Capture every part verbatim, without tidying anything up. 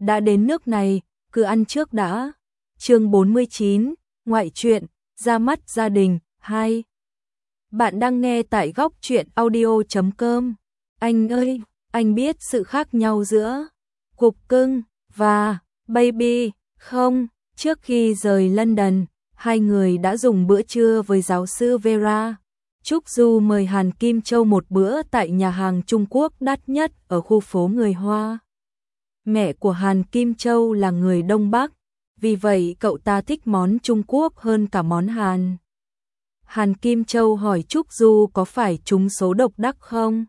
đã đến nước này, cứ ăn trước đã. Chương bốn mươi chín, ngoại truyện, ra mắt gia đình, hai. Bạn đang nghe tại góc truyện audio chấm com. Anh ơi, anh biết sự khác nhau giữa cục cưng và baby không? Trước khi rời London, hai người đã dùng bữa trưa với giáo sư Vera. Trúc Du mời Hàn Kim Châu một bữa tại nhà hàng Trung Quốc đắt nhất ở khu phố người Hoa. Mẹ của Hàn Kim Châu là người Đông Bắc, vì vậy cậu ta thích món Trung Quốc hơn cả món Hàn. Hàn Kim Châu hỏi Trúc Du có phải trúng số độc đắc không?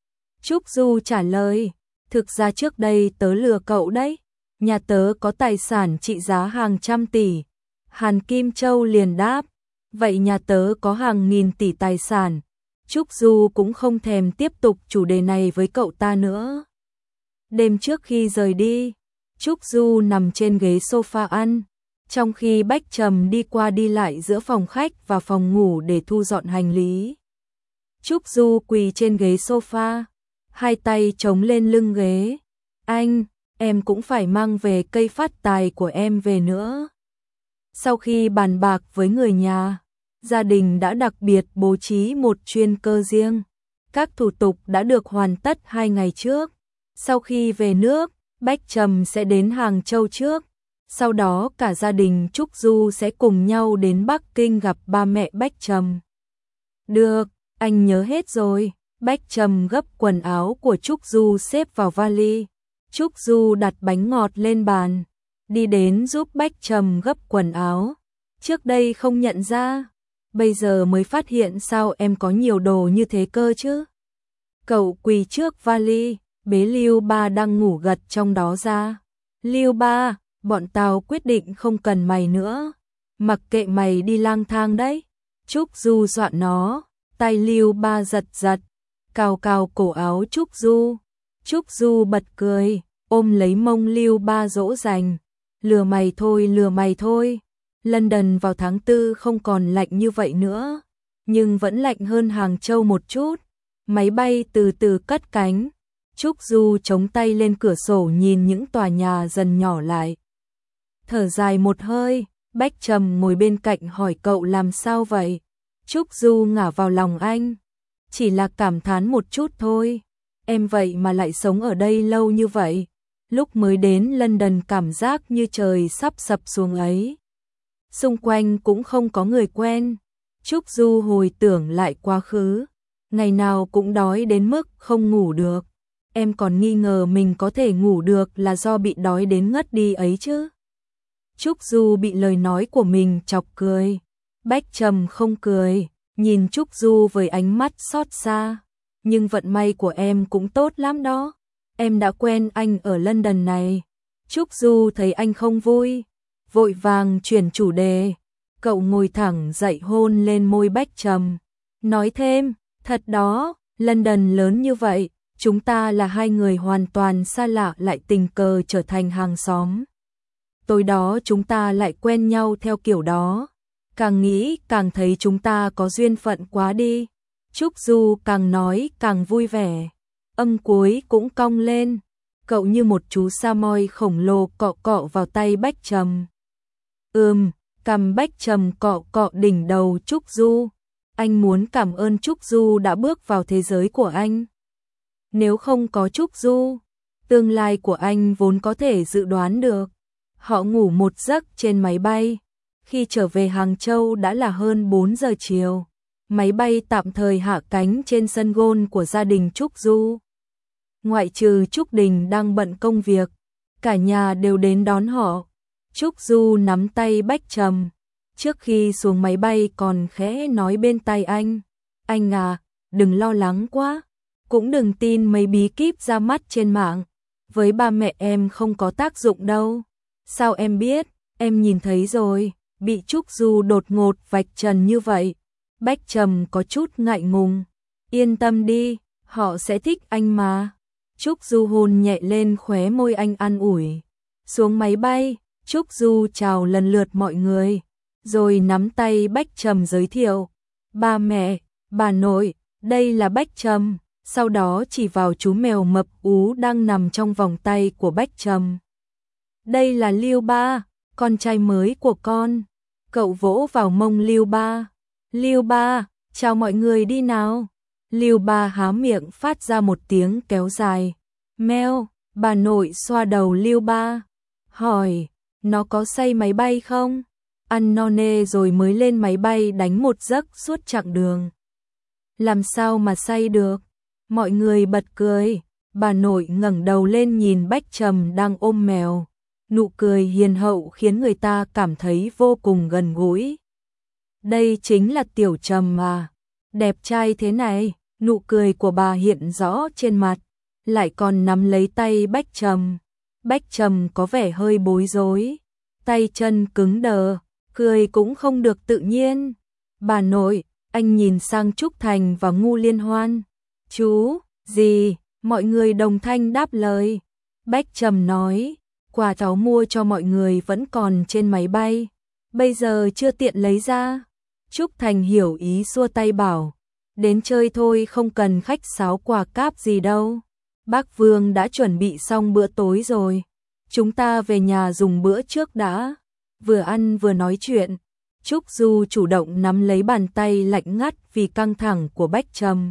Trúc Du trả lời, thực ra trước đây tớ lừa cậu đấy, nhà tớ có tài sản trị giá hàng trăm tỷ. Hàn Kim Châu liền đáp, vậy nhà tớ có hàng nghìn tỷ tài sản. Trúc Du cũng không thèm tiếp tục chủ đề này với cậu ta nữa. Đêm trước khi rời đi, Trúc Du nằm trên ghế sofa ăn, trong khi Bách Trầm đi qua đi lại giữa phòng khách và phòng ngủ để thu dọn hành lý. Trúc Du quỳ trên ghế sofa, hai tay chống lên lưng ghế. Anh, em cũng phải mang về cây phát tài của em về nữa. Sau khi bàn bạc với người nhà, gia đình đã đặc biệt bố trí một chuyên cơ riêng. Các thủ tục đã được hoàn tất hai ngày trước. Sau khi về nước, Bách Trầm sẽ đến Hàng Châu trước. Sau đó cả gia đình Trúc Du sẽ cùng nhau đến Bắc Kinh gặp ba mẹ Bách Trầm. Được, anh nhớ hết rồi. Bách Trầm gấp quần áo của Trúc Du xếp vào vali. Trúc Du đặt bánh ngọt lên bàn, đi đến giúp Bách Trầm gấp quần áo. Trước đây không nhận ra, bây giờ mới phát hiện sao em có nhiều đồ như thế cơ chứ. Cậu quỳ trước vali, bế Lưu Ba đang ngủ gật trong đó ra. Lưu Ba, bọn tao quyết định không cần mày nữa, mặc kệ mày đi lang thang đấy. Trúc Du dọa nó, tay Lưu Ba giật giật, cào cào cổ áo Trúc Du. Trúc Du bật cười, ôm lấy mông Lưu Ba dỗ dành. Lừa mày thôi, lừa mày thôi. London vào tháng tư không còn lạnh như vậy nữa, nhưng vẫn lạnh hơn Hàng Châu một chút. Máy bay từ từ cất cánh. Trúc Du chống tay lên cửa sổ nhìn những tòa nhà dần nhỏ lại. Thở dài một hơi, Bách Trầm ngồi bên cạnh hỏi cậu làm sao vậy? Trúc Du ngả vào lòng anh. Chỉ là cảm thán một chút thôi. Em vậy mà lại sống ở đây lâu như vậy. Lúc mới đến London cảm giác như trời sắp sập xuống ấy. Xung quanh cũng không có người quen. Trúc Du hồi tưởng lại quá khứ. Ngày nào cũng đói đến mức không ngủ được. Em còn nghi ngờ mình có thể ngủ được là do bị đói đến ngất đi ấy chứ. Trúc Du bị lời nói của mình chọc cười. Bách Trầm không cười, nhìn Trúc Du với ánh mắt xót xa. Nhưng vận may của em cũng tốt lắm đó. Em đã quen anh ở London này. Trúc Du thấy anh không vui, vội vàng chuyển chủ đề. Cậu ngồi thẳng dậy hôn lên môi Bách Trầm. Nói thêm, thật đó, London lớn như vậy, chúng ta là hai người hoàn toàn xa lạ lại tình cờ trở thành hàng xóm. Tối đó chúng ta lại quen nhau theo kiểu đó. Càng nghĩ càng thấy chúng ta có duyên phận quá đi. Trúc Du càng nói càng vui vẻ. Âm cuối cũng cong lên. Cậu như một chú sa moi khổng lồ cọ cọ vào tay Bách Trầm. Ừm, cằm Bách Trầm cọ cọ đỉnh đầu Trúc Du. Anh muốn cảm ơn Trúc Du đã bước vào thế giới của anh. Nếu không có Trúc Du, tương lai của anh vốn có thể dự đoán được. Họ ngủ một giấc trên máy bay. Khi trở về Hàng Châu đã là hơn bốn giờ chiều. Máy bay tạm thời hạ cánh trên sân golf của gia đình Trúc Du. Ngoại trừ Trúc Đình đang bận công việc, cả nhà đều đến đón họ. Trúc Du nắm tay Bách Trầm. Trước khi xuống máy bay còn khẽ nói bên tai anh. Anh à, đừng lo lắng quá. Cũng đừng tin mấy bí kíp ra mắt trên mạng. Với ba mẹ em không có tác dụng đâu. Sao em biết? Em nhìn thấy rồi. Bị Trúc Du đột ngột vạch trần như vậy. Bách Trầm có chút ngại ngùng. Yên tâm đi, họ sẽ thích anh mà. Trúc Du hôn nhẹ lên khóe môi anh an ủi. Xuống máy bay, Trúc Du chào lần lượt mọi người, rồi nắm tay Bách Trầm giới thiệu. Ba mẹ, bà nội, đây là Bách Trầm. Sau đó chỉ vào chú mèo mập ú đang nằm trong vòng tay của Bách Trầm. Đây là Lưu Ba, con trai mới của con. Cậu vỗ vào mông Lưu Ba. Lưu Ba, chào mọi người đi nào. Lưu Ba há miệng phát ra một tiếng kéo dài. Meo, bà nội xoa đầu Lưu Ba. Hỏi, nó có say máy bay không? Ăn no nê rồi mới lên máy bay đánh một giấc suốt chặng đường. Làm sao mà say được? Mọi người bật cười. Bà nội ngẩng đầu lên nhìn Bách Trầm đang ôm mèo. Nụ cười hiền hậu khiến người ta cảm thấy vô cùng gần gũi. Đây chính là Tiểu Trầm mà. Đẹp trai thế này. Nụ cười của bà hiện rõ trên mặt. Lại còn nắm lấy tay Bách Trầm. Bách Trầm có vẻ hơi bối rối. Tay chân cứng đờ. Cười cũng không được tự nhiên. Bà nội, anh nhìn sang Trúc Thành và Ngu Liên Hoan. Chú, gì? Mọi người đồng thanh đáp lời. Bách Trầm nói, quà cháu mua cho mọi người vẫn còn trên máy bay. Bây giờ chưa tiện lấy ra. Trúc Thành hiểu ý xua tay bảo, đến chơi thôi không cần khách sáo quà cáp gì đâu. Bác Vương đã chuẩn bị xong bữa tối rồi. Chúng ta về nhà dùng bữa trước đã. Vừa ăn vừa nói chuyện. Trúc Du chủ động nắm lấy bàn tay lạnh ngắt vì căng thẳng của Bách Trầm.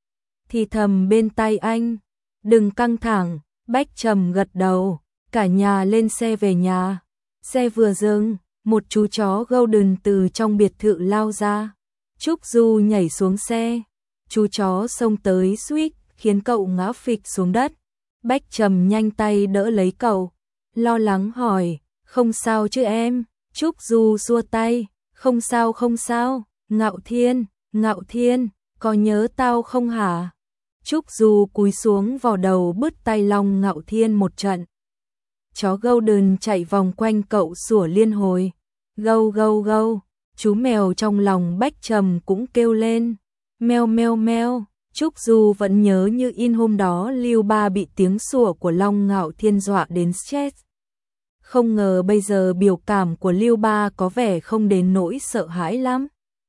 Thì thầm bên tai anh, đừng căng thẳng. Bách Trầm gật đầu. Cả nhà lên xe về nhà. Xe vừa dừng, một chú chó Golden từ trong biệt thự lao ra. Trúc Du nhảy xuống xe. Chú chó xông tới suýt khiến cậu ngã phịch xuống đất. Bách Trầm nhanh tay đỡ lấy cậu, lo lắng hỏi, không sao chứ em? Trúc Du xua tay, không sao không sao. Ngạo Thiên, Ngạo Thiên, có nhớ tao không hả? Trúc Du cúi xuống vào đầu bứt tay Long Ngạo Thiên một trận. Chó Golden chạy vòng quanh cậu sủa liên hồi. Gâu gâu gâu. Chú mèo trong lòng Bách Trầm cũng kêu lên. Meo meo meo. Trúc Du vẫn nhớ như in hôm đó Lưu Ba bị tiếng sủa của Long Ngạo Thiên dọa đến stress. Không ngờ bây giờ biểu cảm của Lưu Ba có vẻ không đến nỗi sợ hãi lắm.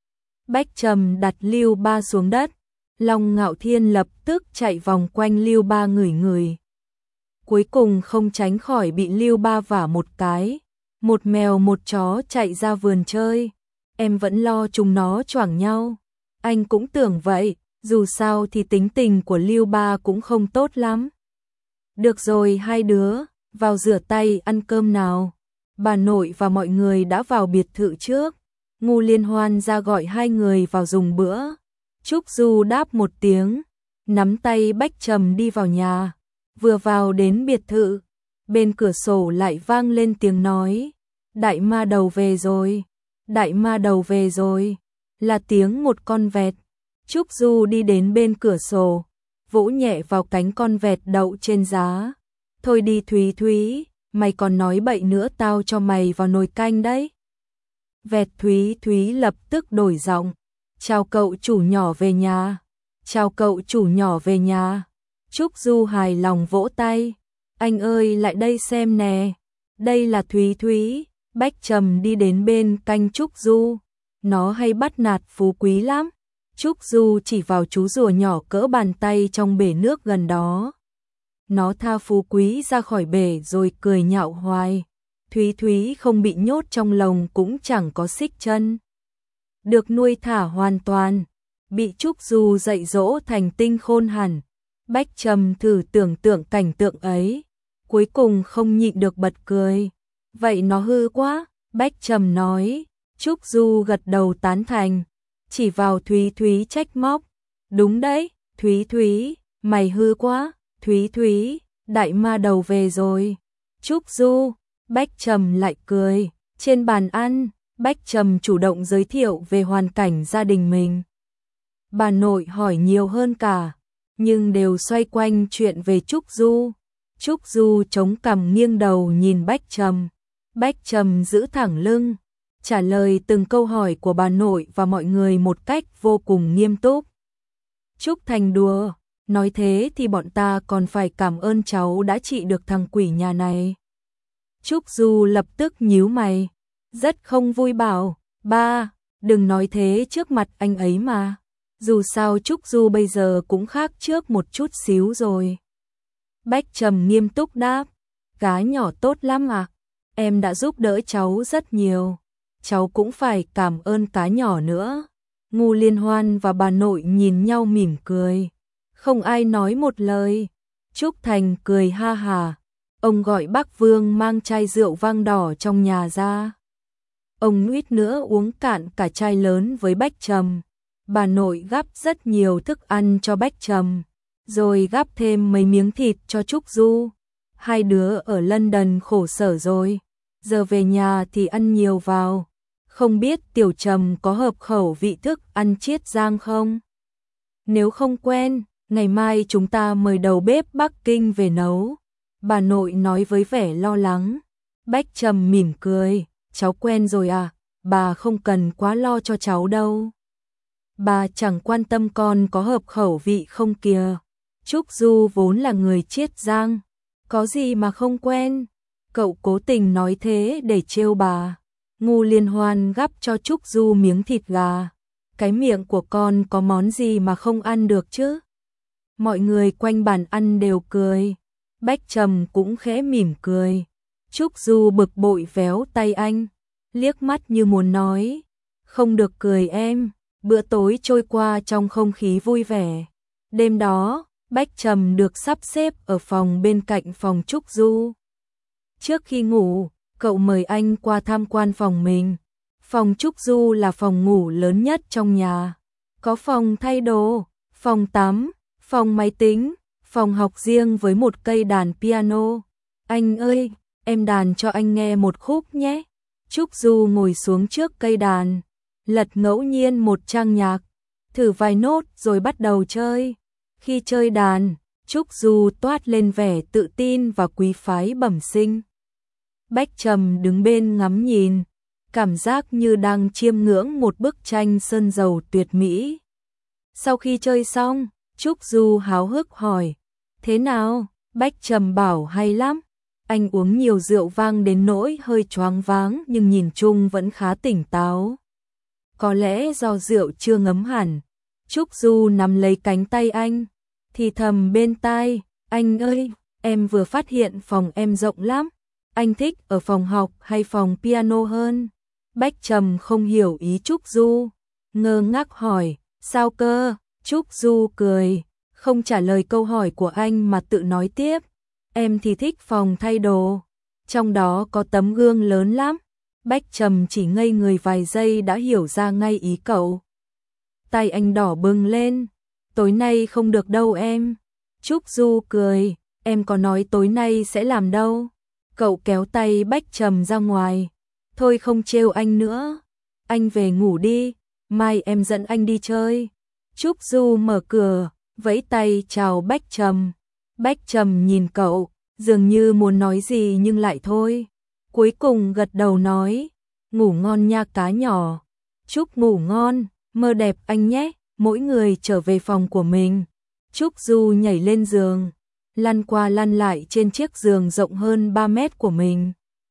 Bách Trầm đặt Lưu Ba xuống đất. Long Ngạo Thiên lập tức chạy vòng quanh Lưu Ba ngửi ngửi. Cuối cùng không tránh khỏi bị Lưu Ba vả một cái. Một mèo một chó chạy ra vườn chơi. Em vẫn lo chúng nó choảng nhau. Anh cũng tưởng vậy, dù sao thì tính tình của Lưu Ba cũng không tốt lắm. Được rồi hai đứa, vào rửa tay ăn cơm nào. Bà nội và mọi người đã vào biệt thự trước. Ngu Liên Hoan ra gọi hai người vào dùng bữa. Trúc Du đáp một tiếng, nắm tay Bách Trầm đi vào nhà. Vừa vào đến biệt thự, bên cửa sổ lại vang lên tiếng nói. Đại ma đầu về rồi, đại ma đầu về rồi, là tiếng một con vẹt. Trúc Du đi đến bên cửa sổ, vỗ nhẹ vào cánh con vẹt đậu trên giá. Thôi đi Thúy Thúy, mày còn nói bậy nữa tao cho mày vào nồi canh đấy. Vẹt Thúy Thúy lập tức đổi giọng. Chào cậu chủ nhỏ về nhà, chào cậu chủ nhỏ về nhà. Trúc Du hài lòng vỗ tay. Anh ơi lại đây xem nè, đây là Thúy Thúy. Bách Trầm đi đến bên canh Trúc Du. Nó hay bắt nạt Phú Quý lắm. Trúc Du chỉ vào chú rùa nhỏ cỡ bàn tay trong bể nước gần đó. Nó tha Phú Quý ra khỏi bể rồi cười nhạo hoài. Thúy Thúy không bị nhốt trong lồng cũng chẳng có xích chân. Được nuôi thả hoàn toàn. Bị Trúc Du dạy dỗ thành tinh khôn hẳn. Bách Trầm thử tưởng tượng cảnh tượng ấy. Cuối cùng không nhịn được bật cười. Vậy nó hư quá, Bách Trầm nói. Trúc Du gật đầu tán thành. Chỉ vào Thúy Thúy trách móc. Đúng đấy, Thúy Thúy, mày hư quá. Thúy Thúy, đại ma đầu về rồi. Trúc Du, Bách Trầm lại cười. Trên bàn ăn, Bách Trầm chủ động giới thiệu về hoàn cảnh gia đình mình. Bà nội hỏi nhiều hơn cả, nhưng đều xoay quanh chuyện về Trúc Du. Trúc Du chống cằm nghiêng đầu nhìn Bách Trầm. Bách Trầm giữ thẳng lưng, trả lời từng câu hỏi của bà nội và mọi người một cách vô cùng nghiêm túc. Trúc Thành đùa, nói thế thì bọn ta còn phải cảm ơn cháu đã trị được thằng quỷ nhà này. Trúc Du lập tức nhíu mày, rất không vui bảo, ba, đừng nói thế trước mặt anh ấy mà. Dù sao Trúc Du bây giờ cũng khác trước một chút xíu rồi. Bách Trầm nghiêm túc đáp, gái nhỏ tốt lắm à, em đã giúp đỡ cháu rất nhiều. Cháu cũng phải cảm ơn cá nhỏ nữa. Ngô Liên Hoan và bà nội nhìn nhau mỉm cười. Không ai nói một lời. Trúc Thành cười ha hà. Ông gọi bác Vương mang chai rượu vang đỏ trong nhà ra. Ông nuýt nữa uống cạn cả chai lớn với Bách Trầm. Bà nội gắp rất nhiều thức ăn cho Bách Trầm, rồi gắp thêm mấy miếng thịt cho Trúc Du. Hai đứa ở London khổ sở rồi, giờ về nhà thì ăn nhiều vào. Không biết Tiểu Trầm có hợp khẩu vị thức ăn Chiết Giang không? Nếu không quen, ngày mai chúng ta mời đầu bếp Bắc Kinh về nấu. Bà nội nói với vẻ lo lắng. Bách Trầm mỉm cười, cháu quen rồi à, bà không cần quá lo cho cháu đâu. Bà chẳng quan tâm con có hợp khẩu vị không kìa. Trúc Du vốn là người Chiết Giang, có gì mà không quen. Cậu cố tình nói thế để trêu bà. Ngô Liên Hoan gắp cho Trúc Du miếng thịt gà. Cái miệng của con có món gì mà không ăn được chứ? Mọi người quanh bàn ăn đều cười. Bách Trầm cũng khẽ mỉm cười. Trúc Du bực bội véo tay anh, liếc mắt như muốn nói, không được cười em. Bữa tối trôi qua trong không khí vui vẻ. Đêm đó, Bách Trầm được sắp xếp ở phòng bên cạnh phòng Trúc Du. Trước khi ngủ, cậu mời anh qua tham quan phòng mình. Phòng Trúc Du là phòng ngủ lớn nhất trong nhà. Có phòng thay đồ, phòng tắm, phòng máy tính, phòng học riêng với một cây đàn piano. Anh ơi, em đàn cho anh nghe một khúc nhé. Trúc Du ngồi xuống trước cây đàn, lật ngẫu nhiên một trang nhạc, thử vài nốt rồi bắt đầu chơi. Khi chơi đàn, Trúc Du toát lên vẻ tự tin và quý phái bẩm sinh. Bách Trầm đứng bên ngắm nhìn, cảm giác như đang chiêm ngưỡng một bức tranh sơn dầu tuyệt mỹ. Sau khi chơi xong, Trúc Du háo hức hỏi, thế nào? Bách Trầm bảo hay lắm. Anh uống nhiều rượu vang đến nỗi hơi choáng váng nhưng nhìn chung vẫn khá tỉnh táo. Có lẽ do rượu chưa ngấm hẳn. Trúc Du nắm lấy cánh tay anh, thì thầm bên tai, anh ơi, em vừa phát hiện phòng em rộng lắm. Anh thích ở phòng học hay phòng piano hơn? Bách Trầm không hiểu ý Trúc Du, ngơ ngác hỏi, sao cơ? Trúc Du cười, không trả lời câu hỏi của anh mà tự nói tiếp, em thì thích phòng thay đồ, trong đó có tấm gương lớn lắm. Bách Trầm chỉ ngây người vài giây đã hiểu ra ngay ý cậu. Tay anh đỏ bừng lên, tối nay không được đâu em. Trúc Du cười, em có nói tối nay sẽ làm đâu. Cậu kéo tay Bách Trầm ra ngoài, thôi không trêu anh nữa, anh về ngủ đi, mai em dẫn anh đi chơi. Trúc Du mở cửa, vẫy tay chào Bách Trầm. Bách Trầm nhìn cậu, dường như muốn nói gì nhưng lại thôi. Cuối cùng gật đầu nói, ngủ ngon nha cá nhỏ. Chúc ngủ ngon, mơ đẹp anh nhé. Mỗi người trở về phòng của mình. Trúc Du nhảy lên giường, lăn qua lăn lại trên chiếc giường rộng hơn ba mét của mình.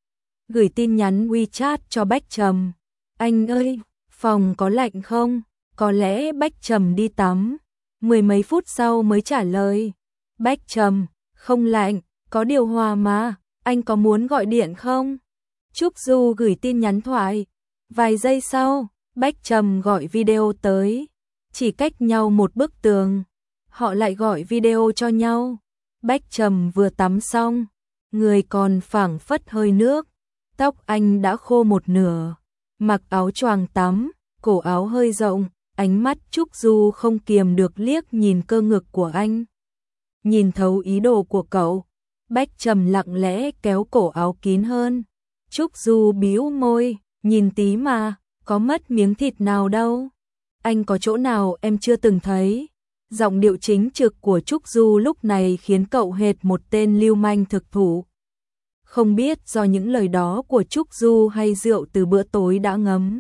Gửi tin nhắn WeChat cho Bách Trầm. Anh ơi, phòng có lạnh không? Có lẽ Bách Trầm đi tắm. Mười mấy phút sau mới trả lời. Bách Trầm, không lạnh, có điều hòa mà, anh có muốn gọi điện không? Trúc Du gửi tin nhắn thoại. Vài giây sau, Bách Trầm gọi video tới. Chỉ cách nhau một bức tường, họ lại gọi video cho nhau. Bách Trầm vừa tắm xong, người còn phảng phất hơi nước, tóc anh đã khô một nửa, mặc áo choàng tắm, cổ áo hơi rộng, ánh mắt Trúc Du không kiềm được liếc nhìn cơ ngực của anh. Nhìn thấu ý đồ của cậu, Bách Trầm lặng lẽ kéo cổ áo kín hơn. Trúc Du bĩu môi, nhìn tí mà, có mất miếng thịt nào đâu. Anh có chỗ nào em chưa từng thấy? Giọng điệu chính trực của Trúc Du lúc này khiến cậu hệt một tên lưu manh thực thụ. Không biết do những lời đó của Trúc Du hay rượu từ bữa tối đã ngấm.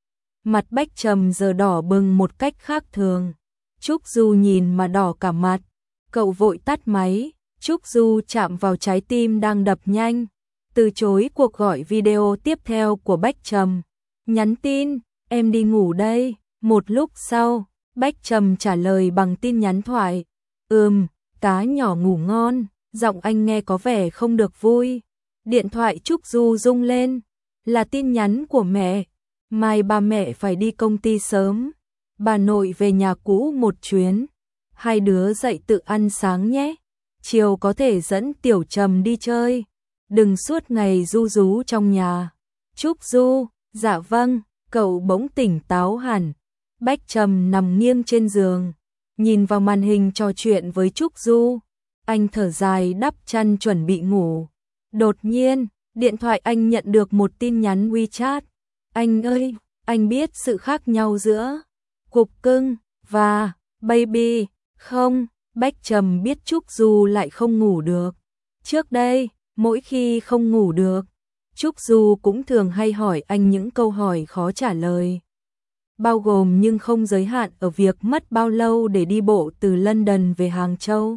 Mặt Bách Trầm giờ đỏ bừng một cách khác thường. Trúc Du nhìn mà đỏ cả mặt. Cậu vội tắt máy. Trúc Du chạm vào trái tim đang đập nhanh, từ chối cuộc gọi video tiếp theo của Bách Trầm. Nhắn tin, em đi ngủ đây. Một lúc sau, Bách Trầm trả lời bằng tin nhắn thoại. Ừm, cá nhỏ ngủ ngon. Giọng anh nghe có vẻ không được vui. Điện thoại Trúc Du rung lên, là tin nhắn của mẹ. Mai ba mẹ phải đi công ty sớm, bà nội về nhà cũ một chuyến. Hai đứa dậy tự ăn sáng nhé, chiều có thể dẫn Tiểu Trầm đi chơi, đừng suốt ngày ru rú trong nhà. Trúc Du, dạ vâng, cậu bỗng tỉnh táo hẳn. Bách Trầm nằm nghiêng trên giường, nhìn vào màn hình trò chuyện với Trúc Du. Anh thở dài đắp chăn chuẩn bị ngủ. Đột nhiên, điện thoại anh nhận được một tin nhắn WeChat. Anh ơi, anh biết sự khác nhau giữa cục cưng và baby không? Bách Trầm biết Trúc Du lại không ngủ được. Trước đây, mỗi khi không ngủ được, Trúc Du cũng thường hay hỏi anh những câu hỏi khó trả lời, bao gồm nhưng không giới hạn ở việc mất bao lâu để đi bộ từ London về Hàng Châu.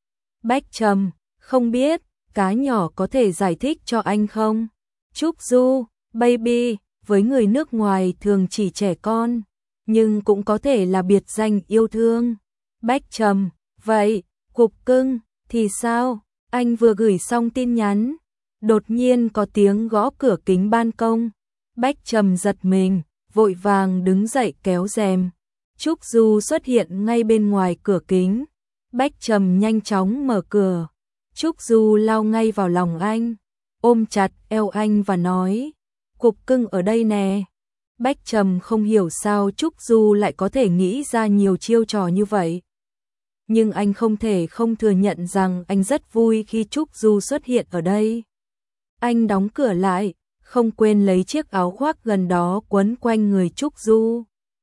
Bách Trầm, không biết, cá nhỏ có thể giải thích cho anh không? Trúc Du, baby, với người nước ngoài thường chỉ trẻ con, nhưng cũng có thể là biệt danh yêu thương. Bách Trầm, vậy, cục cưng, thì sao? Anh vừa gửi xong tin nhắn, đột nhiên có tiếng gõ cửa kính ban công. Bách Trầm giật mình, vội vàng đứng dậy kéo rèm. Trúc Du xuất hiện ngay bên ngoài cửa kính. Bách Trầm nhanh chóng mở cửa. Trúc Du lao ngay vào lòng anh, ôm chặt eo anh và nói, cục cưng ở đây nè. Bách Trầm không hiểu sao Trúc Du lại có thể nghĩ ra nhiều chiêu trò như vậy. Nhưng anh không thể không thừa nhận rằng anh rất vui khi Trúc Du xuất hiện ở đây. Anh đóng cửa lại, không quên lấy chiếc áo khoác gần đó quấn quanh người Trúc Du.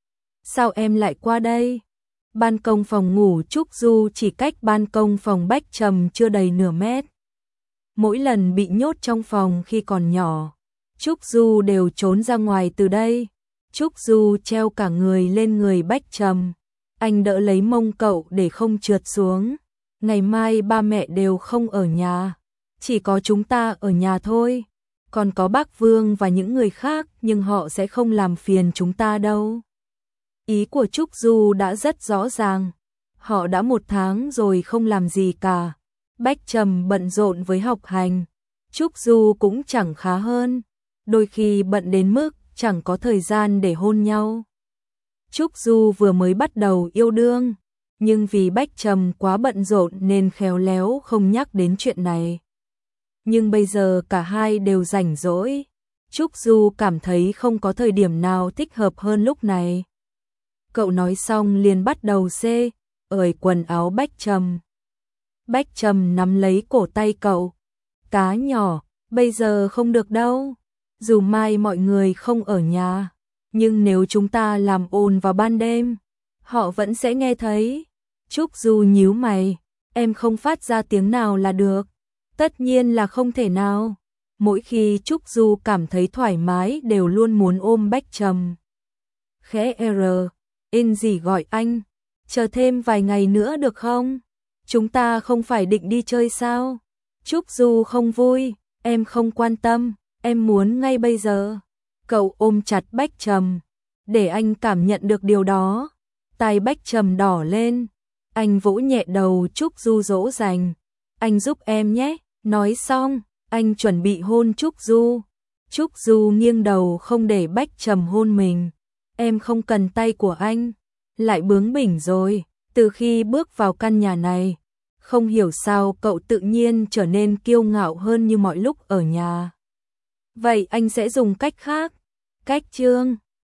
Sao em lại qua đây? Ban công phòng ngủ Trúc Du chỉ cách ban công phòng Bách Trầm chưa đầy nửa mét. Mỗi lần bị nhốt trong phòng khi còn nhỏ, Trúc Du đều trốn ra ngoài từ đây. Trúc Du treo cả người lên người Bách Trầm. Anh đỡ lấy mông cậu để không trượt xuống. Ngày mai ba mẹ đều không ở nhà, chỉ có chúng ta ở nhà thôi. Còn có bác Vương và những người khác, nhưng họ sẽ không làm phiền chúng ta đâu. Ý của Trúc Du đã rất rõ ràng. Họ đã một tháng rồi không làm gì cả. Bách Trầm bận rộn với học hành, Trúc Du cũng chẳng khá hơn. Đôi khi bận đến mức chẳng có thời gian để hôn nhau. Trúc Du vừa mới bắt đầu yêu đương, nhưng vì Bách Trầm quá bận rộn nên khéo léo không nhắc đến chuyện này. Nhưng bây giờ cả hai đều rảnh rỗi, Trúc Du cảm thấy không có thời điểm nào thích hợp hơn lúc này. Cậu nói xong liền bắt đầu xê, ởi quần áo Bách Trầm. Bách Trầm nắm lấy cổ tay cậu. Cá nhỏ, bây giờ không được đâu. Dù mai mọi người không ở nhà, nhưng nếu chúng ta làm ồn vào ban đêm, họ vẫn sẽ nghe thấy. Trúc Du nhíu mày, em không phát ra tiếng nào là được. Tất nhiên là không thể nào. Mỗi khi Trúc Du cảm thấy thoải mái đều luôn muốn ôm Bách Trầm. Khẽ R, in gì gọi anh, chờ thêm vài ngày nữa được không? Chúng ta không phải định đi chơi sao? Trúc Du không vui, em không quan tâm, em muốn ngay bây giờ. Cậu ôm chặt Bách Trầm, để anh cảm nhận được điều đó. Tai Bách Trầm đỏ lên, anh vỗ nhẹ đầu Trúc Du dỗ dành. Anh giúp em nhé, nói xong, anh chuẩn bị hôn Trúc Du. Trúc Du nghiêng đầu không để Bách Trầm hôn mình. Em không cần tay của anh, lại bướng bỉnh rồi. Từ khi bước vào căn nhà này, không hiểu sao cậu tự nhiên trở nên kiêu ngạo hơn như mọi lúc ở nhà. Vậy anh sẽ dùng cách khác. Cách chương